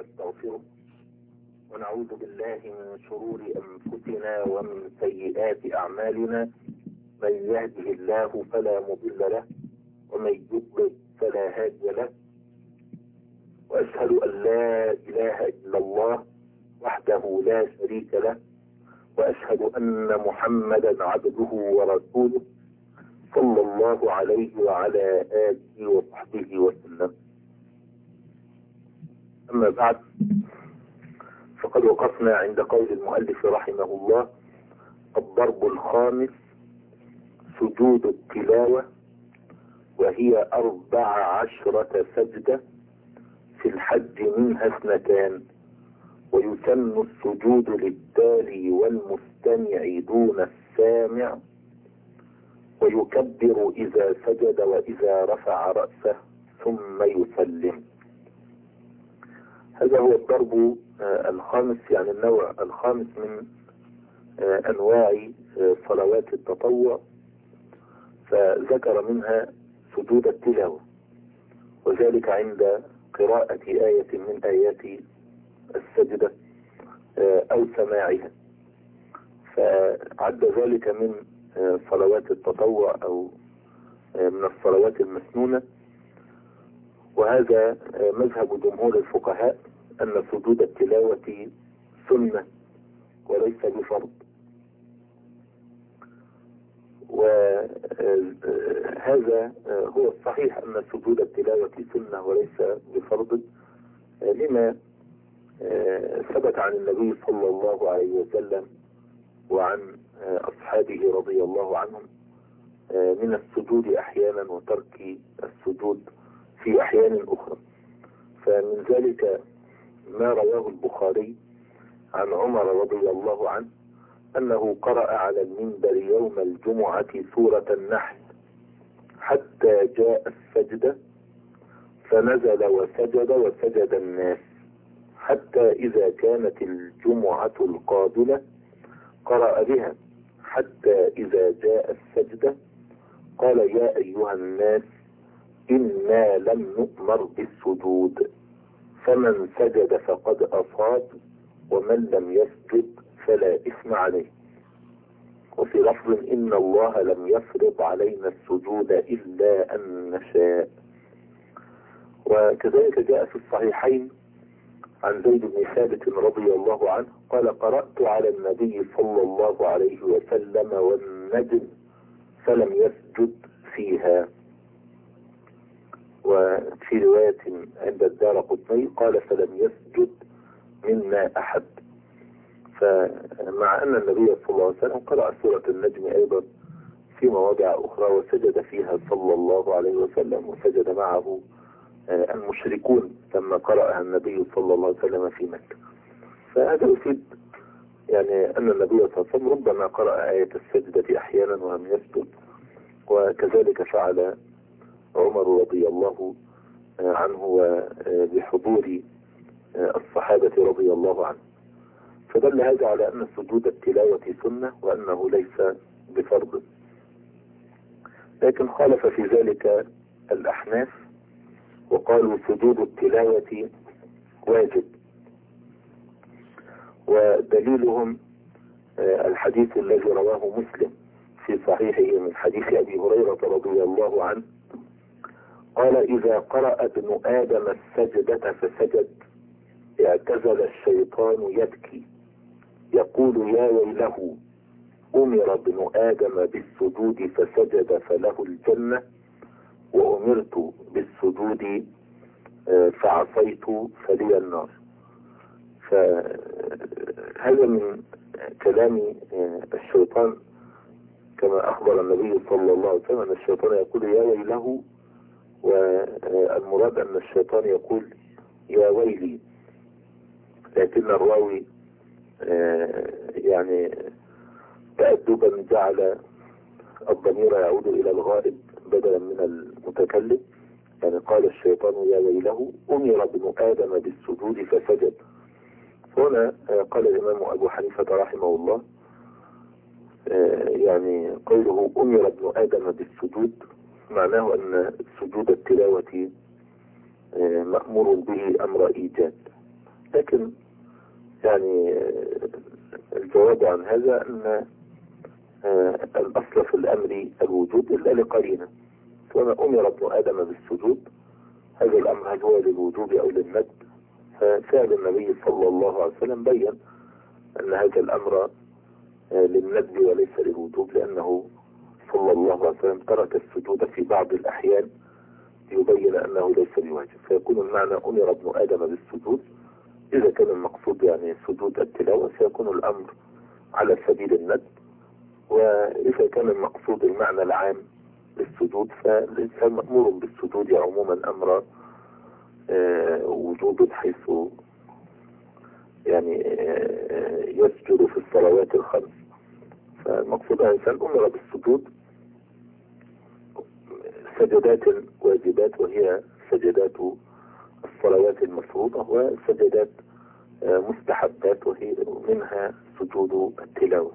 ونستغفره ونعوذ بالله من شرور أنفسنا ومن سيئات أعمالنا. من يهده الله فلا مضل له ومن يضلل فلا هادي له، وأشهد أن لا إله إلا الله وحده لا شريك له، وأشهد أن محمدا عبده ورسوله صلى الله عليه وعلى آله وصحبه وسلم. أما بعد، فقد وقفنا عند قول المؤلف رحمه الله: الضرب الخامس سجود التلاوة، وهي 14 سجدة، في الحج منها 2، ويسن السجود للتالي والمستمع دون السامع، ويكبر إذا سجد وإذا رفع رأسه ثم يسلم. هذا هو الضرب الخامس، يعني النوع الخامس من أنواع صلوات التطوع، فذكر منها سجود التلاوة، وذلك عند قراءة آية من آيات السجدة أو سماعها، فعد ذلك من صلوات التطوع أو من الصلوات المسنونة. وهذا مذهب جمهور الفقهاء أن سجود التلاوة سنة وليس بفرض، وهذا هو الصحيح أن سجود التلاوة سنة وليس بفرض، لما ثبت عن النبي صلى الله عليه وسلم وعن أصحابه رضي الله عنهم من السجود أحيانا وترك السجود في أحيان أخرى. فمن ذلك ما رواه البخاري عن عمر رضي الله عنه أنه قرأ على المنبر يوم الجمعة سورة النحل حتى جاء السجدة، فنزل وسجد الناس، حتى إذا كانت الجمعة القابلة قرأ بها، حتى إذا جاء السجدة قال: يا أيها الناس إنا لم نؤمر بالسجود، فمن سجد فقد أصاب، ومن لم يسجد فلا إثم عليه. وفي لفظ: إن الله لم يفرض علينا السجود إلا أن نشاء. وكذلك جاء في الصحيحين عن زيد بن ثابت رضي الله عنه قال: قرأت على النبي صلى الله عليه وسلم والنجم فلم يسجد فيها. وفي رواية عند الدارقطني قال: فلم يسجد منا أحد. فمع أن النبي صلى الله عليه وسلم قرأ سورة النجم أيضا في مواضع أخرى وسجد فيها صلى الله عليه وسلم، وسجد معه المشركون لما قرأها النبي صلى الله عليه وسلم في مكة. فهذا يفيد يعني أن النبي صلى الله عليه وسلم ربما قرأ آية السجدة أحيانا ولم يسجد، وكذلك فعل عمر رضي الله عنه وبحضور الصحابة رضي الله عنه. فدل هذا على أن سجود التلاوة سنة وأنه ليس بفرض. لكن خالف في ذلك الأحناف وقالوا سجود التلاوة واجب، ودليلهم الحديث الذي رواه مسلم في صحيحه من حديث أبي هريرة رضي الله عنه قال: إذا قرأ ابن آدم السجدة فسجد اعتزل الشيطان يبكي يقول: يا ويله، أمر ابن آدم بالسجود فسجد فله الجنة، وأمرت بالسجود فعصيت فلي النار. فهذا من كلام الشيطان، كما أخبر النبي صلى الله عليه وسلم أن الشيطان يقول: يا ويله، والمراد أن الشيطان يقول: يا ويلي. لكن الراوي يعني تأدبا جعل الضمير يعود إلى الغائب بدلا من المتكلم، يعني قال الشيطان: يا ويله، أمر ابن آدم بالسجود فسجد. هنا قال الإمام أبو حنيفة رحمه الله يعني قوله أمر ابن آدم بالسجود معناه أن سجود التلاوة مأمور به أمر إيجاد، لكن يعني الجواب عن هذا أن الأصل في الأمر الوجوب إلا لقرينة. وما أمر ابن آدم بالسجود هذا الأمر هل هو للوجوب أو للندب؟ ففعل النبي صلى الله عليه وسلم بين أن هذا الأمر للندب وليس للوجوب، لأنه صلى الله عليه وسلم ترك السجود في بعض الأحيان ليبين أنه ليس بواجب، فيكون المعنى أمر ابن آدم بالسجود إذا كان المقصود يعني سجود التلاوة سيكون الأمر على سبيل الندب، وإذا كان المقصود المعنى العام للسجود فالإنسان مأمور بالسجود عموما أمر وجوب، حيث يعني يسجد في الصلوات الخمس. فالمقصود أن الإنسان أمر بالسجود سجدات واجبات وهي سجدات الصلوات المفروضة، وسجدات مستحبات وهي منها سجود التلاوة.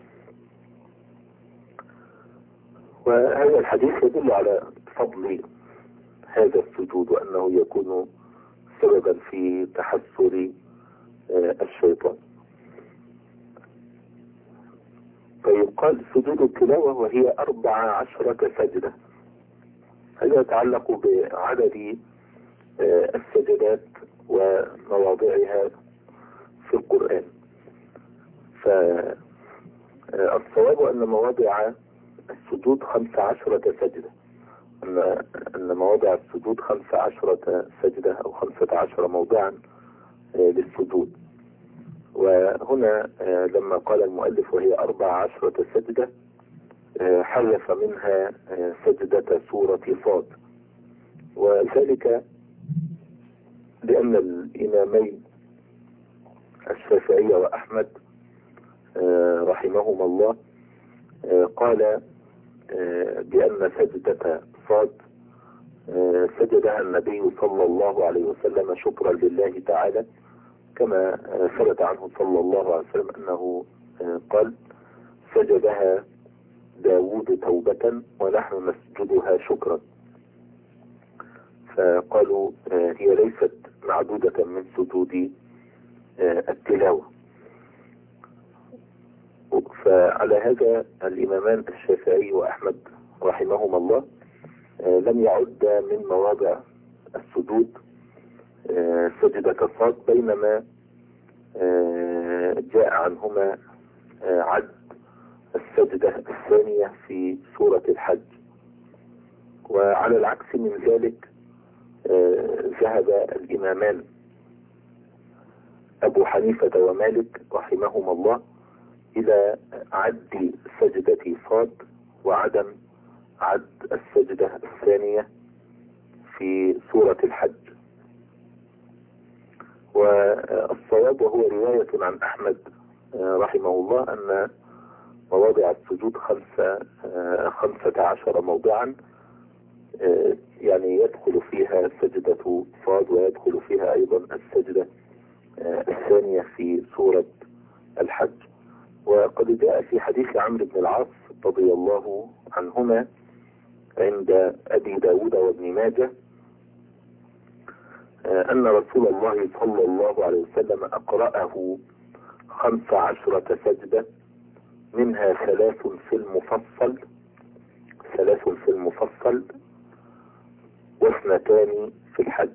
وهذا الحديث يدل على فضل هذا السجود وأنه يكون سببا في تحسر الشيطان. فيقال سجود التلاوة وهي 14 سجدة. هذا يتعلق بعدد السجدات ومواضعها في القرآن. فالصواب أن مواضع السجود 15 سجدة، أن مواضع السجود 15 سجدة أو 15 موضعا للسجود. وهنا لما قال المؤلف وهي 14 سجدة حذف منها سجدة سورة صاد، وذلك لأن الإمامين الشافعي وأحمد رحمهما الله قال بأن سجدة صاد سجدها النبي صلى الله عليه وسلم شكرا لله تعالى، كما ثبت عنه صلى الله عليه وسلم أنه قال سجدها داود توبة ونحن نسجدها شكرا. فقالوا هي ليست معدودة من سجود التلاوة. فعلى هذا الإمامان الشافعي وأحمد رحمهما الله لم يعد من مواضع السجود سجدة صاد، بينما جاء عنهما عد السجدة الثانية في سورة الحج. وعلى العكس من ذلك ذهب الإمامان أبو حنيفة ومالك رحمهما الله إلى عد سجدة صاد وعدم عد السجدة الثانية في سورة الحج. والصواب وهو رواية عن أحمد رحمه الله أن مواضع السجود 15 موضعا، يعني يدخل فيها سجدة صاد ويدخل فيها أيضا السجدة الثانية في سورة الحج. وقد جاء في حديث عمرو بن العاص رضي الله عنهما عند أبي داود وابن ماجه أن رسول الله صلى الله عليه وسلم أقرأه 15 سجدة، منها 3 في المفصل و2 في الحج.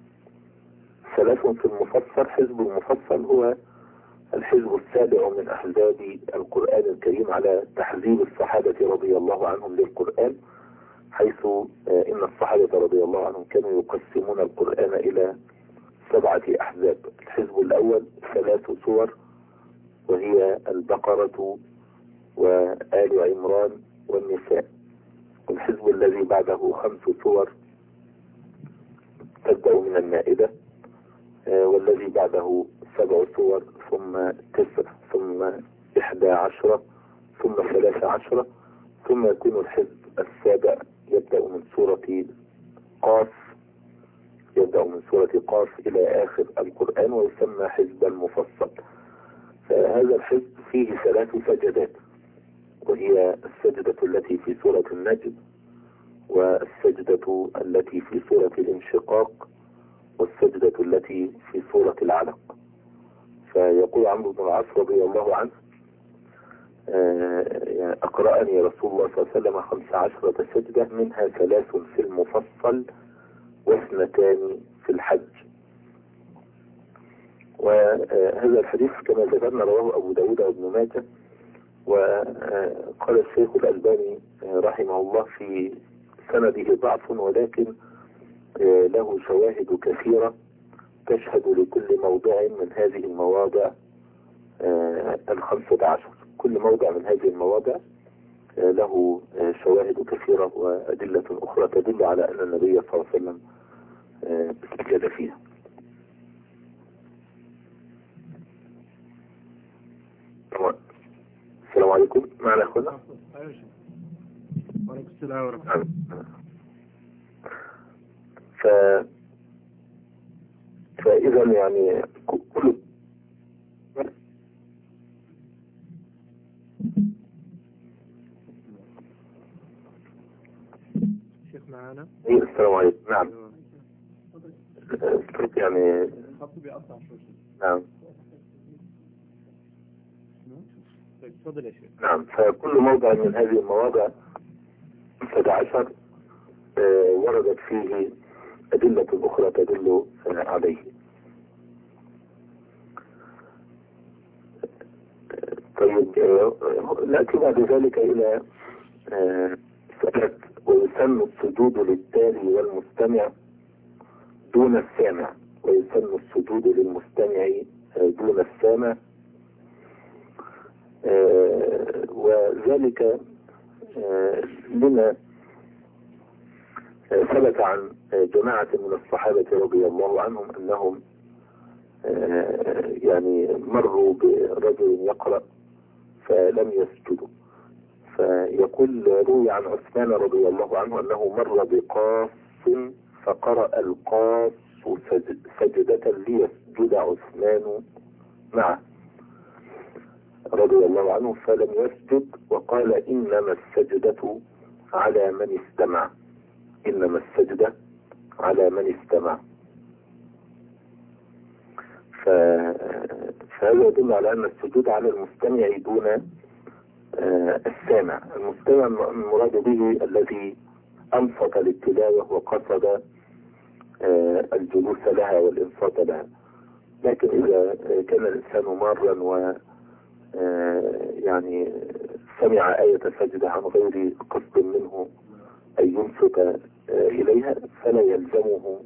3 في المفصل، حزب المفصل هو الحزب السابع من أحزاب القرآن الكريم على تحذيب الصحابة رضي الله عنهم للقرآن، حيث إن الصحابة رضي الله عنهم كانوا يقسمون القرآن إلى 7 أحزاب. الحزب الأول 3 سور وهي البقرة وآل عمران والنساء. والحزب الذي بعده 5 سور تبدأ من المائدة، والذي بعده 7 سور ثم 9 ثم 11 ثم 13 ثم يكون الحزب السابع يبدأ من سورة قاف إلى آخر القرآن ويسمى حزب المفصل. فهذا الحزب فيه 3 سجدات، وهي السجدة التي في سورة النجم والسجدة التي في سورة الانشقاق والسجدة التي في سورة العلق. فيقول عمرو بن العاص رضي الله عنه أقرأني رسول الله صلى الله عليه وسلم 15 سجدة، منها 3 في المفصل و2 في الحج. وهذا الحديث كما ذكرنا رواه أبو داود وابن ماجه. وقال الشيخ الألباني رحمه الله في سنده ضعف، ولكن له شواهد كثيرة تشهد لكل موضع من هذه المواضع 15. كل موضع من هذه المواضع له شواهد كثيرة وأدلة أخرى تدل على أن النبي صلى الله عليه وسلم سجد فيها. السلام عليكم، معنا أخونا. وعليكم السلام ورحمة الله. فإذا يعني كل شيخ معانا. السلام عليكم. نعم يعني نعم تفضل يا شيخ. نعم. فكل موضع من هذه المواضع 11 وردت فيه أدلة أخرى تدل عليه. طيب نأتي بعد ذلك إلى سؤال: ويسن السجود للتالي والمستمع دون السامع. ويسن السجود للمستمع دون السامع، وذلك لما ثبت عن جماعة من الصحابة رضي الله عنهم أنهم يعني مروا برجل يقرأ فلم يسجدوا. فيقول روي عن عثمان رضي الله عنه أنه مر بقاص فقرأ القاص سجدة ليسجد عثمان معه رضي الله عنه فلم يسجد، وقال إنما السجدة على من استمع. إنما السجدة على من استمع. فهذا يدل على أن السجود على المستمع دون السامع. المستمع المراد به الذي أنصت للتلاوة وقصد الجلوس لها والإنصات لها. لكن إذا كان الإنسان مارا و يعني سمع آية سجدة عن غير قصد منه أن ينصت إليها فلا يلزمه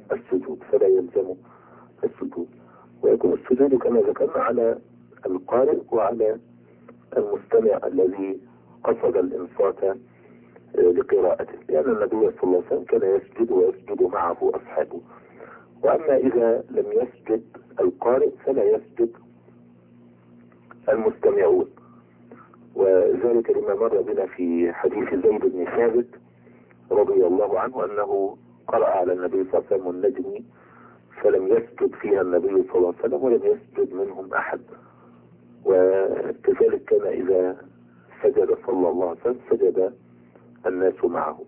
السجود. ويكون السجود كما ذكرنا على القارئ وعلى المستمع الذي قصد الإنصات لقراءته، لأن النبي صلى الله عليه وسلم كان يسجد ويسجد معه أصحابه. وأما إذا لم يسجد القارئ فلا يسجد المستمعون. وذلك لما مر بنا في حديث زيد بن ثابت رضي الله عنه أنه قرأ على النبي صلى الله عليه وسلم النجم فلم يسجد فيها النبي صلى الله عليه وسلم ولم يسجد منهم أحد. وكذلك كان إذا سجد صلى الله عليه وسلم سجد الناس معه.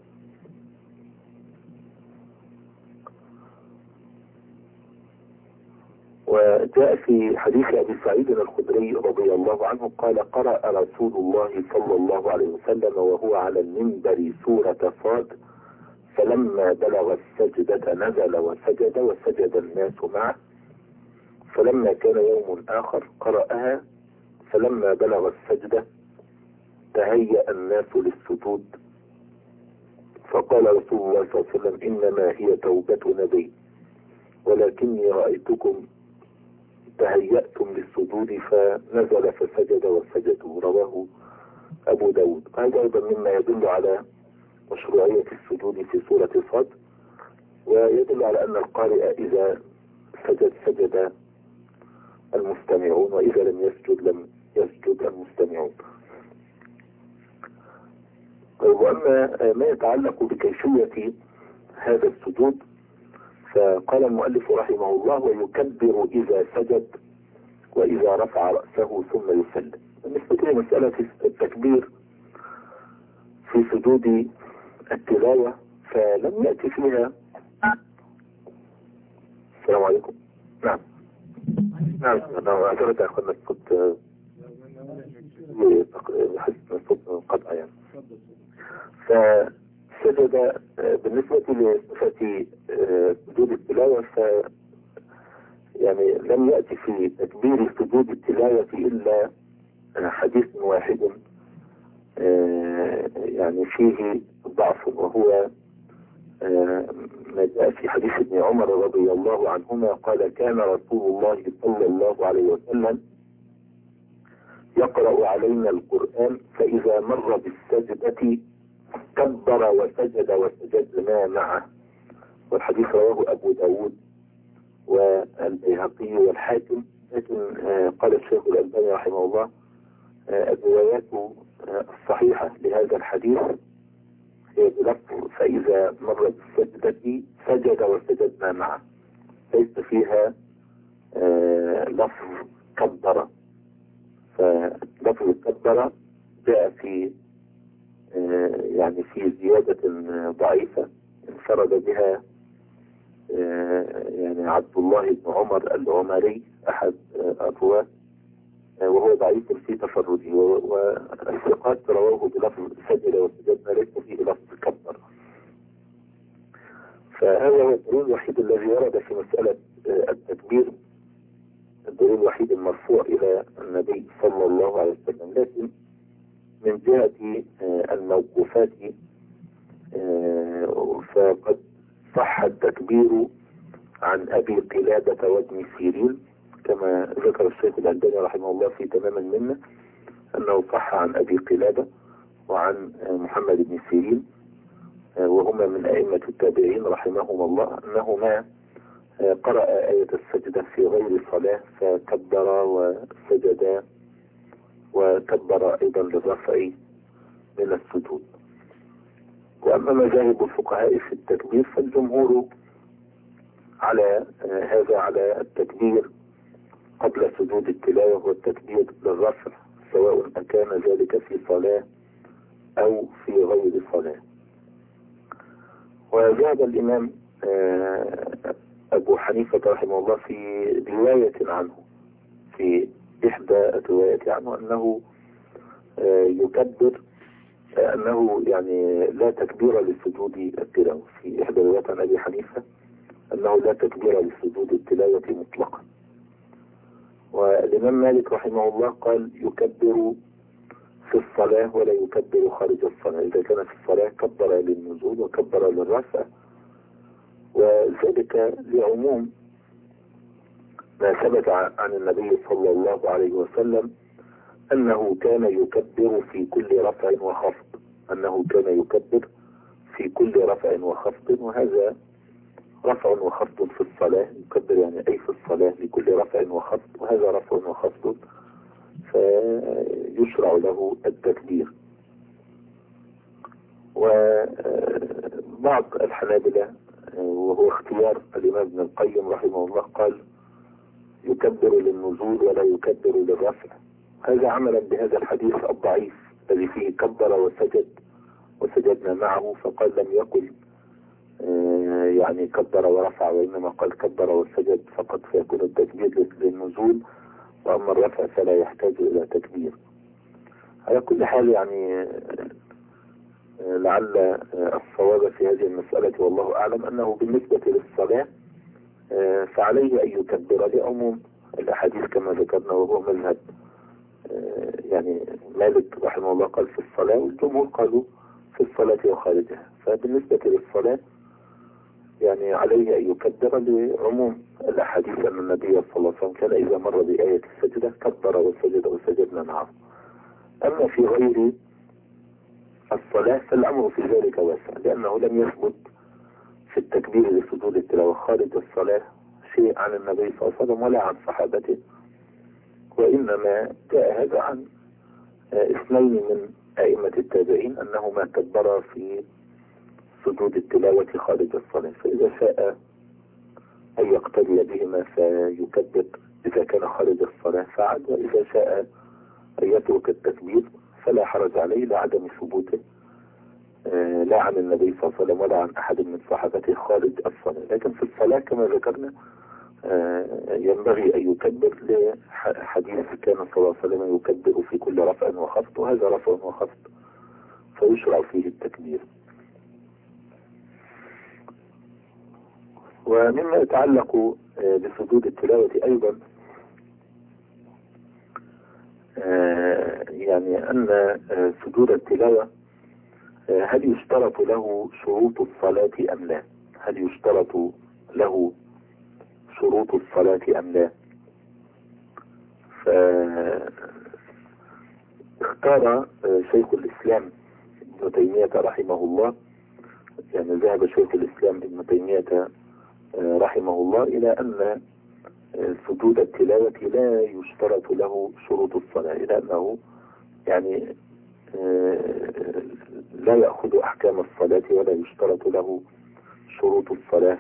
وجاء في حديث أبي سعيد الخدري رضي الله عنه قال: قرأ رسول الله صلى الله عليه وسلم وهو على المنبر سورة صاد، فلما بلغ السجدة نزل وسجد الناس معه. فلما كان يوم آخر قرأها، فلما بلغ السجدة تهيأ الناس للسجود، فقال رسول الله صلى الله عليه وسلم: إنما هي توبة نبي، ولكني رأيتكم تهيأتم للسجود فنزل فسجد وسجدوا. رواه أبو داود. هذا أيضا مما يدل على مشروعية السجود في سورة صاد، ويدل على أن القارئ إذا سجد المستمعون، وإذا لم يسجد المستمعون. وأما ما يتعلق بكيفية هذا السجود فقال المؤلف رحمه الله: ويكبر إذا سجد وإذا رفع رأسه ثم يسلم. بالنسبة لمسألة التكبير في سجود التلاوة فلم يأتي فيها السلام عليكم. نعم أنا أعتقد يا أخوانا كنت بحس إن الصوت منقطع يعني. فسجد بالنسبة لصفة سجود التلاوة يعني لم يأتي في تكبير سجود التلاوة إلا حديث واحد يعني فيه ضعف، وهو ما جاء في حديث ابن عمر رضي الله عنهما قال كان رسول الله صلى الله عليه وسلم يقرأ علينا القرآن فإذا مر بالسجدة كبر وسجد وسجدنا معه. والحديث رواه أبو داود والبيهقي والحاكم، لكن قال الشيخ الألباني رحمه الله الروايات الصحيحة لهذا الحديث هي بلفظ فإذا مر بالسجدة سجد وسجدنا معه، ليس فيها لفظ كبر. فلفظ كبر جاء في يعني في زيادة ضعيفة انفرد بها يعني عبد الله بن عمر العمري أحد الرواة، وهو ضعيف في تفرده، والثقات رواه بلفظ سجد وسجدنا ليس فيه لفظ كبر. فهذا هو الدليل الوحيد الذي ورد في مسألة التكبير، الدليل الوحيد المرفوع إلى النبي صلى الله عليه وسلم. لكن من جهة الموقوفات فقد صح التكبير عن أبي قلادة وابن سيرين كما ذكر الشيخ الألباني رحمه الله في تمام المنة، أنه صح عن أبي قلادة وعن محمد بن سيرين وهما من أئمة التابعين رحمهم الله أنهما قرأ آية السجدة في غير صلاة فكبر وسجدا وكبر أيضا للرفع من السجود. وأما مذاهب الفقهاء في التكبير فالجمهور على هذا، على التكبير قبل سجود التلاوة والتكبير للرفع سواء أكان ذلك في صلاة أو في غير صلاة. وذهب الإمام أبو حنيفة رحمه الله في رواية عنه، في إحدى الروايات عنه أنه يكبر، أنه يعني لا تكبير لسجود التلاوة. في إحدى الروايات عن أبي حنيفة أنه لا تكبير لسجود التلاوة مطلقا. والإمام مالك رحمه الله قال يكبر في الصلاة ولا يكبر خارج الصلاة، إذا كان في الصلاة كبر للنزول وكبر للرفع، وذلك لعموم ما ثبت عن النبي صلى الله عليه وسلم أنه كان يكبر في كل رفع وخفض، أنه كان يكبر في كل رفع وخفض، وهذا رفع وخفض في الصلاة، يكبر يعني أي في الصلاة لكل رفع وخفض، وهذا رفع وخفض فيشرع له التكبير. وبعض الحنابلة وهو اختيار الإمام ابن القيم رحمه الله قال يكبر للنزول ولا يكبر للرفع، هذا عملا بهذا الحديث الضعيف الذي فيه كبر وسجد وسجدنا معه، فقال لم يقل يعني كبر ورفع، وإنما قال كبر وسجد فقط، فيكون التكبير للنزول، وأما الرفع فلا يحتاج إلى تكبير. على كل حال يعني لعل الصواب في هذه المسألة والله أعلم أنه بالنسبة للصلاة فعليه أن يكبر لعموم الأحاديث كما ذكرنا، وهو مذهب يعني مالك رحمه الله قال في الصلاة، والجمهور قالوا في الصلاة وخارجها. فبالنسبة للصلاة يعني عليه أن يكبر لعموم الأحاديث أن النبي صلى الله عليه وسلم كان إذا مر بآية السجدة كبر وسجد وسجدنا معه. أما في غير الصلاة فالأمر في ذلك واسع، لأنه لم يثبت في التكبير لسجود التلاوة خارج الصلاة شيء عن النبي صلى الله عليه وسلم ولا عن صحابته، وإنما جاء هذا عن اثنين من أئمة التابعين أنهما كبرا في سجود التلاوة خارج الصلاة، فإذا شاء أن يقتدي بهما فيكبر إذا كان خارج الصلاة فعل، وإذا شاء أن يترك التكبير فلا حرج عليه لعدم ثبوته لا عن النبي صلى الله عليه وسلم ولا عن أحد من صحابته خارج الصلاة. لكن في الصلاة كما ذكرنا ينبغي أن يكبر لحديث كان صلى الله عليه وسلم يكبر في كل رفع وخفض، وهذا رفع وخفض فيشرع فيه التكبير. ومما يتعلق بسجود التلاوة أيضا يعني أن سجود التلاوة هل يشترط له شروط الصلاة أم لا؟ هل يشترط له شروط الصلاة أم لا؟ فاختار شيخ الإسلام ابن تيمية رحمه الله، يعني ذهب شيخ الإسلام ابن تيمية رحمه الله إلى أن سجود التلاوة لا يشترط له شروط الصلاة، إلى أنه يعني لا يأخذ أحكام الصلاة ولا يشترط له شروط الصلاة،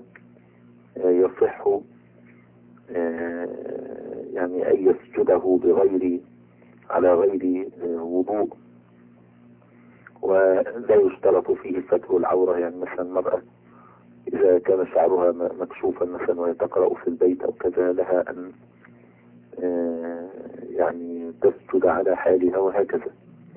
فيصح يعني أن يسجده على غير وضوء، ولا يشترط فيه ستر العورة. يعني مثلا المرأة إذا كان شعرها مكشوفا مثلا وهي تقرأ في البيت أو كذا لها أن يعني تسجد على حالها وهكذا.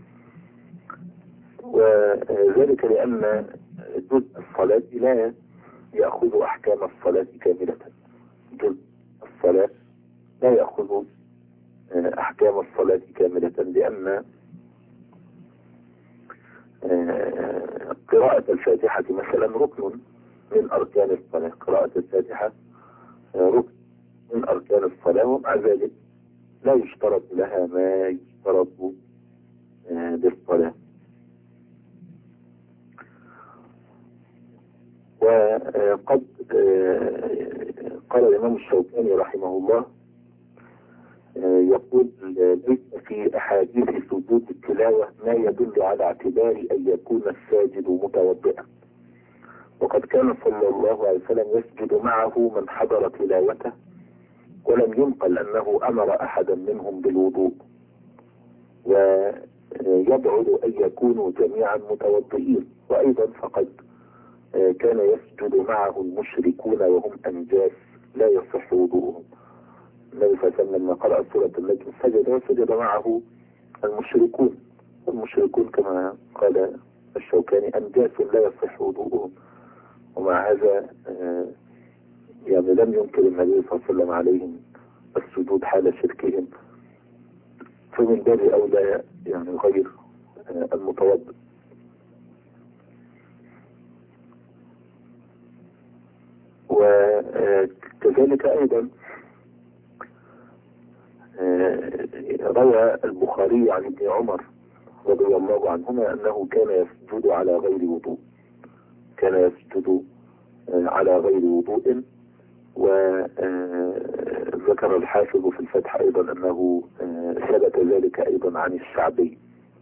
وذلك لأن جزء الصلاة لا يأخذ أحكام الصلاة كاملة، جزء الصلاة لا يأخذ أحكام الصلاة كاملة، لأن قراءة الفاتحة مثلا ركن من أركان الصلاة، قراءة الفاتحة ركن من أركان الصلاة، ومع ذلك لا يشترط لها ما يشترط للصلاة. وقد قال الإمام الشوكاني رحمه الله يقول ليس في أحاديث سجود التلاوة ما يدل على اعتبار أن يكون الساجد متوضئا، وقد كان صلى الله عليه وسلم يسجد معه من حضر تلاوته، ولم ينقل أنه أمر أحدا منهم بالوضوء، ويبعد أن يكونوا جميعا متوضئين. وأيضا فقد كان يسجد معه المشركون وهم أنجاس لا يصح وضوءهم. النبي صلى الله عليه وسلم لما قرأ سورة النجم سجد وسجد معه المشركون، والمشركون كما قال الشوكاني أنجاس لا يصح وضوءهم، ومع هذا يعني لم ينكر النبي صلى الله عليه وسلم عليهم السجود حال شركهم، فمن باب أولى يعني غير المتوضئ. وكذلك أيضا روى البخاري عن ابن عمر رضي الله عنهما أنه كان يسجد على غير وضوء، كان يسجد على غير وضوء. وذكر الحافظ في الفتح أيضا أنه ثبت ذلك أيضا عن الشعبي.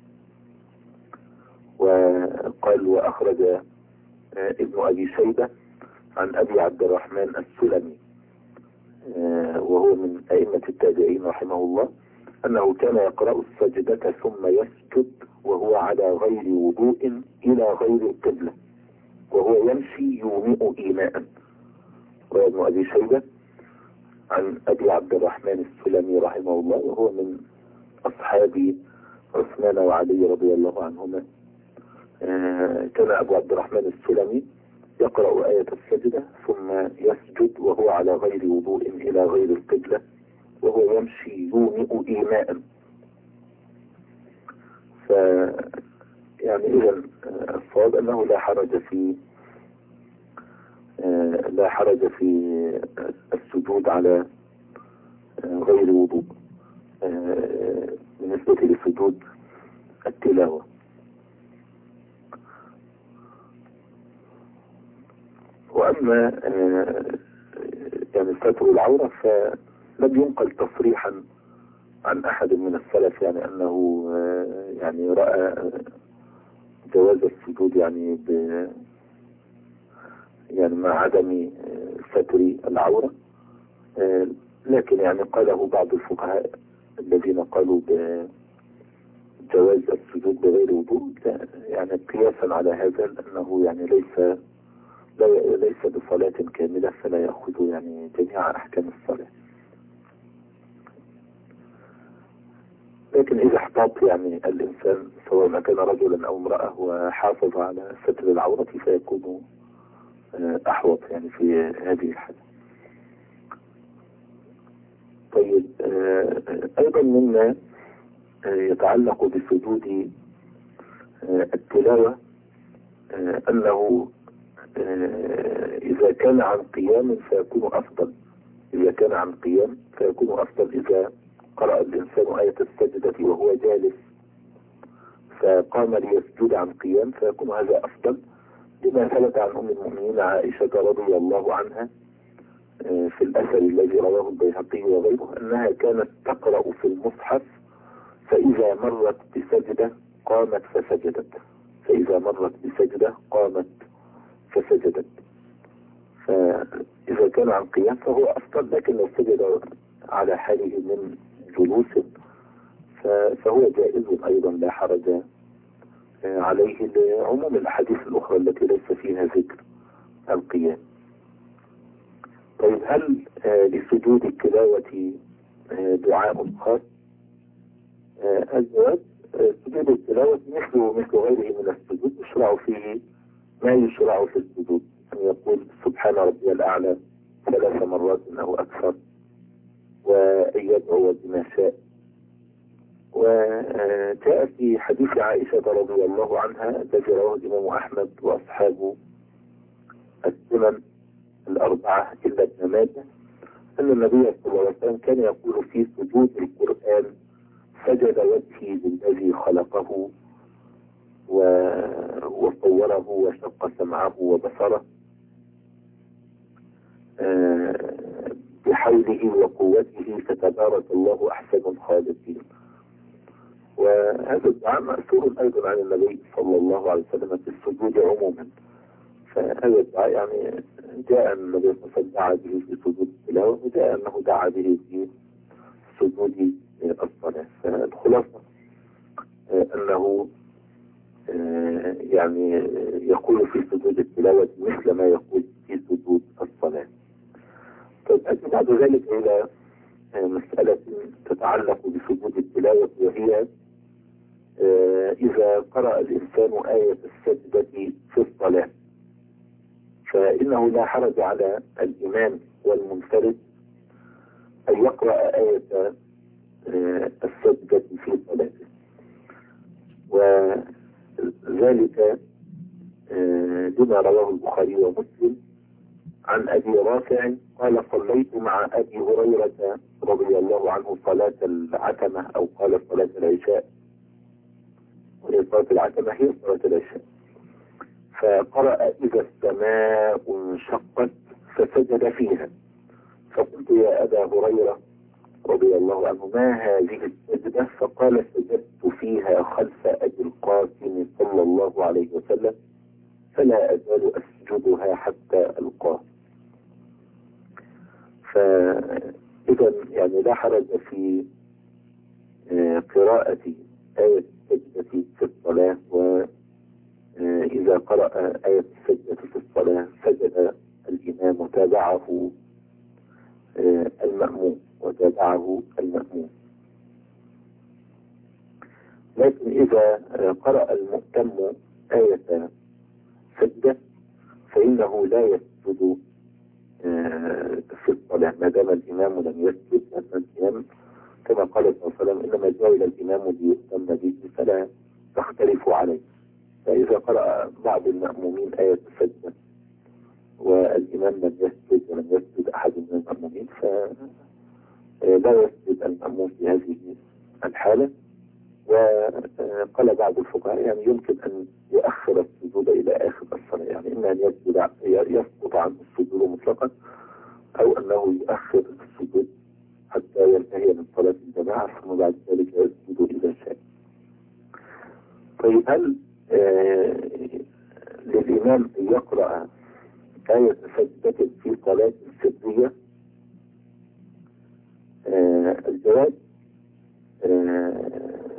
وقال وأخرج ابن أبي شيبة عن أبي عبد الرحمن السلمي وهو من أئمة التابعين رحمه الله أنه كان يقرأ السجدة ثم يسجد وهو على غير وضوء إلى غير القبلة وهو يمشي يومئ إيماء. وابن أبي شيبة عن أبي عبد الرحمن السلمي رحمه الله وهو من أصحاب عثمان وعلي رضي الله عنهما. كان أبو عبد الرحمن السلمي يقرأ آية السجدة ثم يسجد وهو على غير وضوء إلى غير القبلة وهو يمشي يومئ إيماء. يعني إذا الصواب أنه لا حرج في السجود على غير وضوء بالنسبة لسجود التلاوة. وأما يعني ستر العورة فلم ينقل تصريحا عن أحد من السلف يعني أنه يعني رأى جواز السجود يعني مع عدم ستر العورة، لكن يعني قاله بعض الفقهاء الذين قالوا بجواز السجود بغير وضوء يعني قياسا على هذا أنه يعني ليس بصلاة كاملة، فلا يأخذ يعني جميع أحكام الصلاة. لكن إذا احتاط يعني الإنسان سواء ما كان رجلا أو امرأة وحافظ على ستر العورة فيكون أحوط يعني في هذه الحالة. طيب أيضا مما يتعلق بسجود التلاوة أنه إذا كان عن قيام فيكون أفضل. إذا كان عن قيام فيكون أفضل. إذا قرأ الإنسان آية السجدة وهو جالس فقام ليسجد عن قيام فيكون هذا أفضل، لما ثبت عن أم المؤمنين عائشة رضي الله عنها في الأثر الذي رواه البيهقي وغيره أنها كانت تقرأ في المصحف فإذا مرت بسجدة قامت فسجدت، فإذا مرت بسجدة قامت فسجدت. فإذا كان عن قيام فهو أفضل، لكن لو سجد على حاله من جلوس فهو جائز أيضا لا حرج عليه لعموم الأحاديث الأخرى التي ليس فيها ذكر القيام. طيب هل لسجود التلاوة دعاء خاص؟ الجواب سجود التلاوة مثل غيره من السجود يشرع فيه ما يشرع في السجود، أن يقول سبحان ربي الأعلى 3 مرات أو أكثر، وأن يدعو بما شاء. وجاء في حديث عائشة رضي الله عنها الذي رواه الإمام أحمد وأصحاب السنن الأربعة إلا ابن ماجه أن النبي صلى الله عليه وسلم كان يقول في سجود القرآن سجد وجهي للذي خلقه وصوره وشق سمعه وبصره بحوله وقوته فتبارك الله أحسن الخالقين. وهذا الدعاء مأثور أيضا عن النبي صلى الله عليه وسلم في السجود عموما. فهذا الدعاء يعني جاء النبي صلى الله عليه وسلم دعا به في سجود التلاوة، وجاء أنه دعا به في سجود الصلاة. فالخلاصة أنه يعني يقول في سجود التلاوة مثل ما يقول في سجود الصلاة. طيب أتي بعد ذلك إلى مسألة تتعلق بسجود التلاوة، وهي إذا قرأ الإنسان آية السجدة في الصلاة فإنه لا حرج على الإمام والمنفرد أن يقرأ آية السجدة في صلاته. وذلك لما رواه البخاري ومسلم عن أبي رافع قال صليت مع أبي هريرة رضي الله عنه صلاة العتمة، أو قال صلاة العشاء، وهي صلاة العتمة هي صلاة العشاء، فقرأ إذا السماء انشقت فسجد فيها، فقلت يا أبا هريرة رضي الله عنه ما هذه السجدة؟ فقال سجدت فيها خلف أبي القاسم صلى الله عليه وسلم فلا أزال أسجدها حتى ألقاه. فإذا يعني لا حرج في قراءة آية السجدة في الصلاة، وإذا قرأ آية السجدة في الصلاة سجد الإمام وتابعه المأموم. لكن إذا قرأ المؤتم آية سجدة فإنه لا يسجد في الصلاة ما دام الإمام لم يسجد، لأن الإمام كما قال صلى الله عليه وسلم إنما جعل الإمام ليؤتم به فلا تختلفوا عليه. فإذا قرأ بعض المأمومين آية السجدة والإمام لم يسجد ولم يسجد أحد من المأمومين فلا يسجد المأموم في هذه الحالة. وقال بعض الفقهاء يعني يمكن أن يؤخر السجود إلى آخر الصلاة، يعني إما أن يسقط عنه السجود مطلقا، أو أنه يؤخر السجود حتى ينتهي من صلاة الجماعة ثم بعد ذلك يسجد إذا شاء. طيب هل للإمام أن يقرأ آية سجدة في صلاة سرية؟ الجواب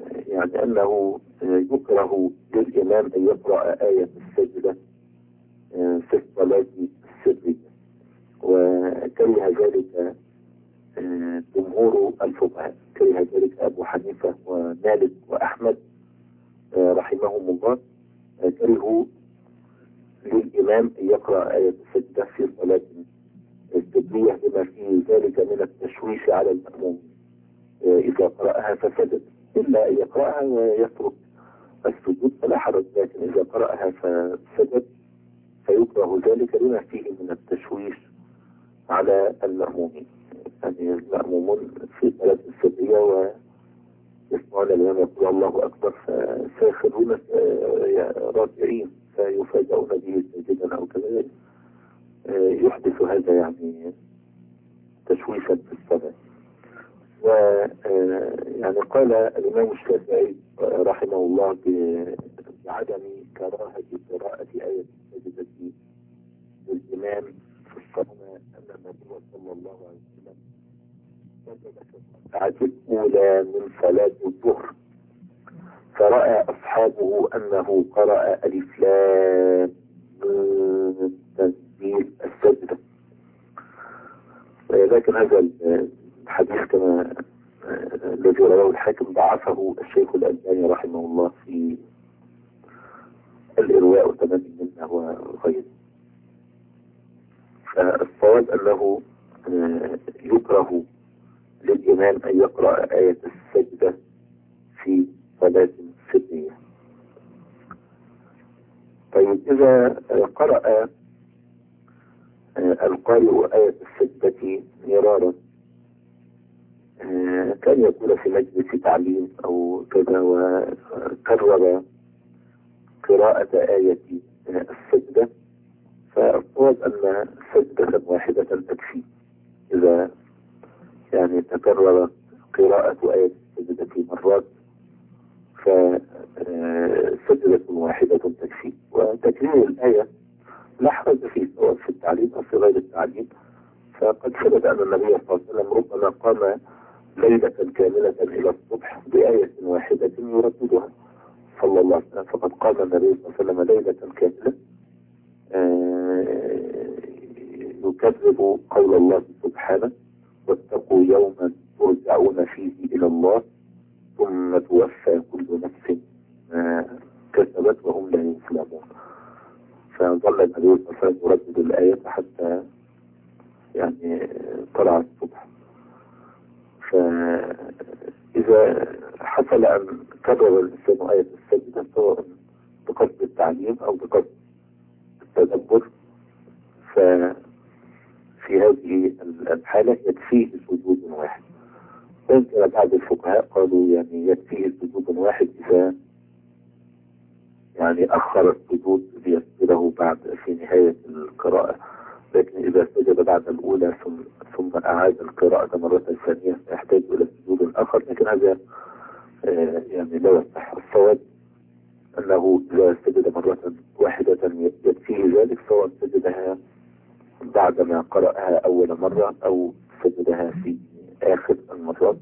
يعني أنه يكره للإمام أن يقرأ آية السجدة في الصلاة السرية، وكره ذلك جمهور الفقهاء، كره ذلك أبو حنيفة ومالك وأحمد رحمهم الله. كرهوا للإمام أن يقرأ آية السجدة في صلاة السرية لما في ذلك من التشويش على المأموم إذا قرأها فسجد، إلا أن يقرأها ويترك السجود فلا حرج، لكن إذا قرأها فسجد فيكره ذلك لما فيه من التشويش على المأمومين. يعني المأمومون في صلاة السرية ويسمعون الإمام يقول الله أكبر فسيخرون راجعين فيفاجئون به ساجدا أو كذا، يحدث هذا يعني تشويشا في الصلاة. ويعني قال الإمام الشافعي رحمه الله بعدم كراهة قراءة آية السجدة للإمام في الصلاة، أن النبي صلى الله عليه وسلم سجد في الركعة الأولى من صلاة الظهر، فرأى أصحابه أنه قرأ ألف لام ميم تنزيل السجدة، لكن هذا الحديث كما الذي رواه الحاكم ضعفه الشيخ الألباني رحمه الله في الإرواء وتمام منه وغيره. فالصواب أنه يكره للإمام أن يقرأ آية السجدة في صلاة سرية. طيب إذا قرأ القارئ آية السجدة مرارا، كان يكون في مجلس تعليم أو كذا وكرر قراءة آية السجدة، فالصواب أن سجدة واحدة تكفي. إذا يعني تكرر قراءة آية السجدة مرات فسجدة واحدة تكفي. وتكرير الآية لا حرج فيه سواء في التعليم أو في غير التعليم، فقد ثبت أن النبي صلى الله عليه وسلم ربما قام ليلة كاملة إلى الصبح بآية واحدة يرددها صلى الله عليه وسلم. فقد قام النبي صلى الله عليه وسلم ليلة كاملة يكذب قول الله سبحانه واتقوا يوما ترجعون فيه إلى الله ثم توفى كل نفس ما كسبت وهم لا يظلمون. فظل النبي صلى الله عليه وسلم يردد الآية حتى يعني طلع الصبح. فإذا حصل أن كرر الإنسان آية السجدة سواء بقصد التعليم أو بقصد التدبر، ففي هذه الحالة يكفيه سجود واحد. ويمكن بعض الفقهاء قالوا يعني يكفيه سجود واحد إذا يعني أخر السجود ليسجده بعد في نهاية القراءة، لكن إذا سجد بعد الأولى ثم أعاد القراءة مرة ثانية يحتاج إلى سجود آخر، لكن هذا يعني لا يصح. الصواب أنه إذا سجد مرة واحدة يكفيه ذلك، سواء سجدها بعدما قرأها أول مرة أو سجدها في آخر المرات،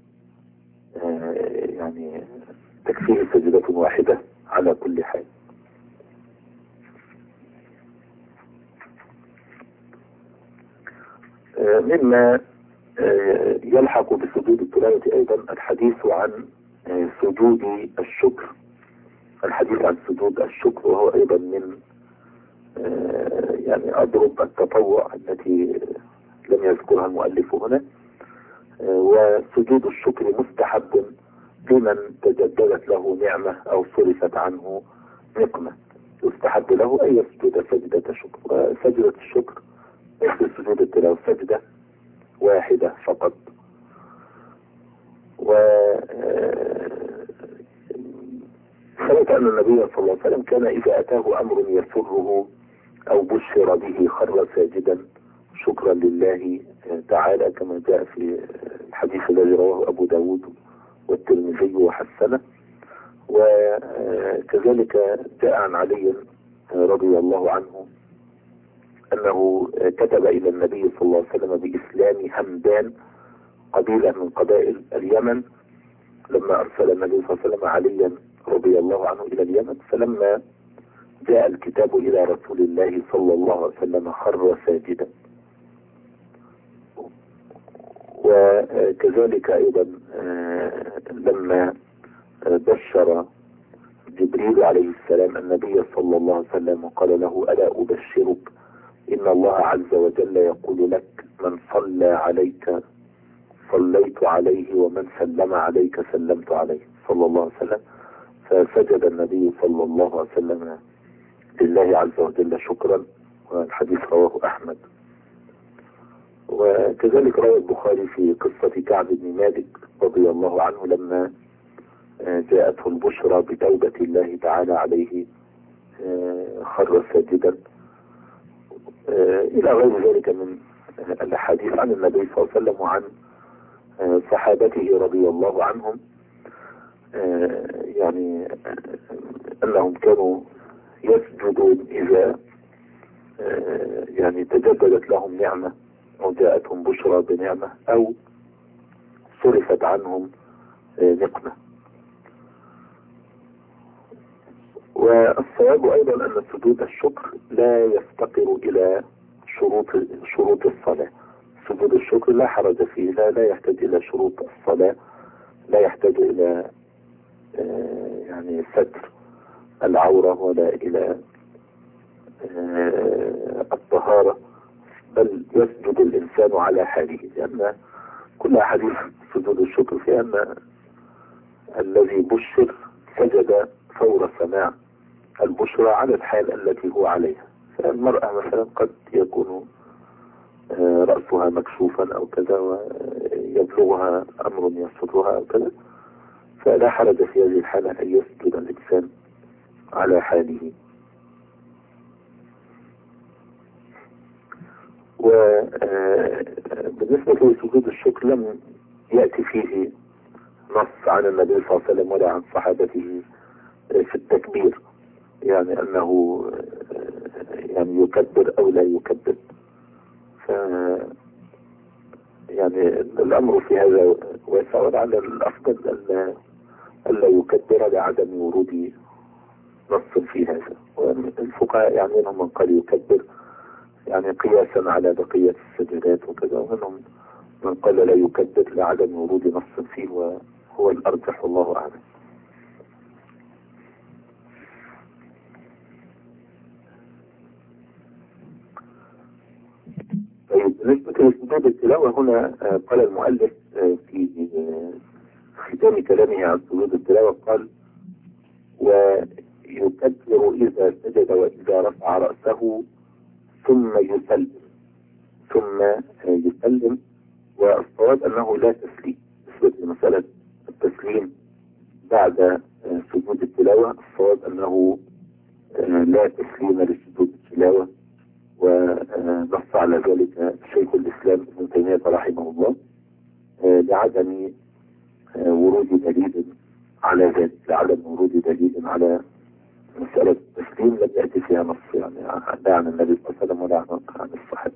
يعني تكفيه سجدة واحدة على كل حال. مما يلحق بسجود التلاوة أيضا الحديث عن سجود الشكر، الحديث عن سجود الشكر، وهو أيضا من يعني أضرب التطوع التي لم يذكرها المؤلف هنا. وسجود الشكر مستحب لمن تجددت له نعمة أو صرفت عنه نقمة، يستحب له أن يسجد سجدة شكر. وسجدة الشكر مثل سجود التلاوة سجدة واحدة فقط. ثبت أن النبي صلى الله عليه وسلم كان إذا أتاه أمر يسره أو بشر به خر ساجدا شكرا لله تعالى، كما جاء في الحديث الذي رواه أبو داود والترمذي وحسنه. وكذلك جاء عن علي رضي الله عنه أنه كتب إلى النبي صلى الله عليه وسلم بإسلام همدان قبيلة من قبائل اليمن، لما أرسل النبي صلى الله عليه وسلم عليا رضي الله عنه إلى اليمن، فلما جاء الكتاب إلى رسول الله صلى الله عليه وسلم خر ساجدا. وكذلك أيضا لما بشر جبريل عليه السلام النبي صلى الله عليه وسلم وقال له ألا أبشرك إن الله عز وجل يقول لك من صلى عليك صليت عليه ومن سلم عليك سلمت عليه صلى الله عليه وسلم. فسجد النبي صلى الله عليه وسلم لله عز وجل شكرا، والحديث رواه أحمد. وكذلك روى البخاري في قصة كعب بن مالك رضي الله عنه لما جاءته البشرى بتوبة الله تعالى عليه خر ساجدا، إلى غير ذلك من الحديث عن النبي صلى الله عليه وسلم وعن صحابته رضي الله عنهم، يعني أنهم كانوا يسجدون إذا يعني تجددت لهم نعمة أو جاءتهم بشرى بنعمة أو صرفت عنهم نقمة. والصواب أيضا أن سجود الشكر لا يفتقر إلى شروط الصلاة. سجود الشكر لا حرج فيه، لا يحتاج إلى شروط الصلاة، لا يحتاج إلى يعني ستر العورة ولا إلى الطهارة، بل يسجد الإنسان على حاله، لأن كل حديث سجود الشكر في أن الذي بشر سجد فور سماع البشرى على الحال التي هو عليها. فالمرأة مثلا قد يكون رأسها مكشوفا أو كذا ويبلغها أمر يسرها أو كذا، فلا حرج في هذه الحالة أن يسجد الإنسان على حاله. وبالنسبة لسجود الشكر لم يأتي فيه نص عن النبي صلى الله عليه وسلم ولا عن صحابته في التكبير، يعني أنه يعني يكبر أو لا يكبر. يعني الأمر في هذا واسع، ولعل الأفضل ألا يكبر لعدم ورود نص في هذا. والفقهاء يعني منهم من قال يكبر يعني قياسا على بقية السجدات وكذا، ومنهم من قال لا يكبر لعدم ورود نص فيه، وهو الأرجح والله أعلم. بالنسبة لسجود التلاوة هنا قال المؤلف في ختام كلامه عن سجود التلاوة قال ويكبر إذا سجد وإذا رفع رأسه ثم يسلم. والصواب أنه لا تسليم. بالنسبة لمسألة التسليم بعد سجود التلاوة، الصواب أنه لا تسليم لسجود التلاوة، ونص على ذلك شيخ الإسلام ابن تيمية رحمه الله لعدم ورود دليل على ذلك، لعدم ورود دليل على مسألة التسليم لم يأتي فيها نص، يعني لا عن النبي صلى الله عليه وسلم ولا عن الصحابة.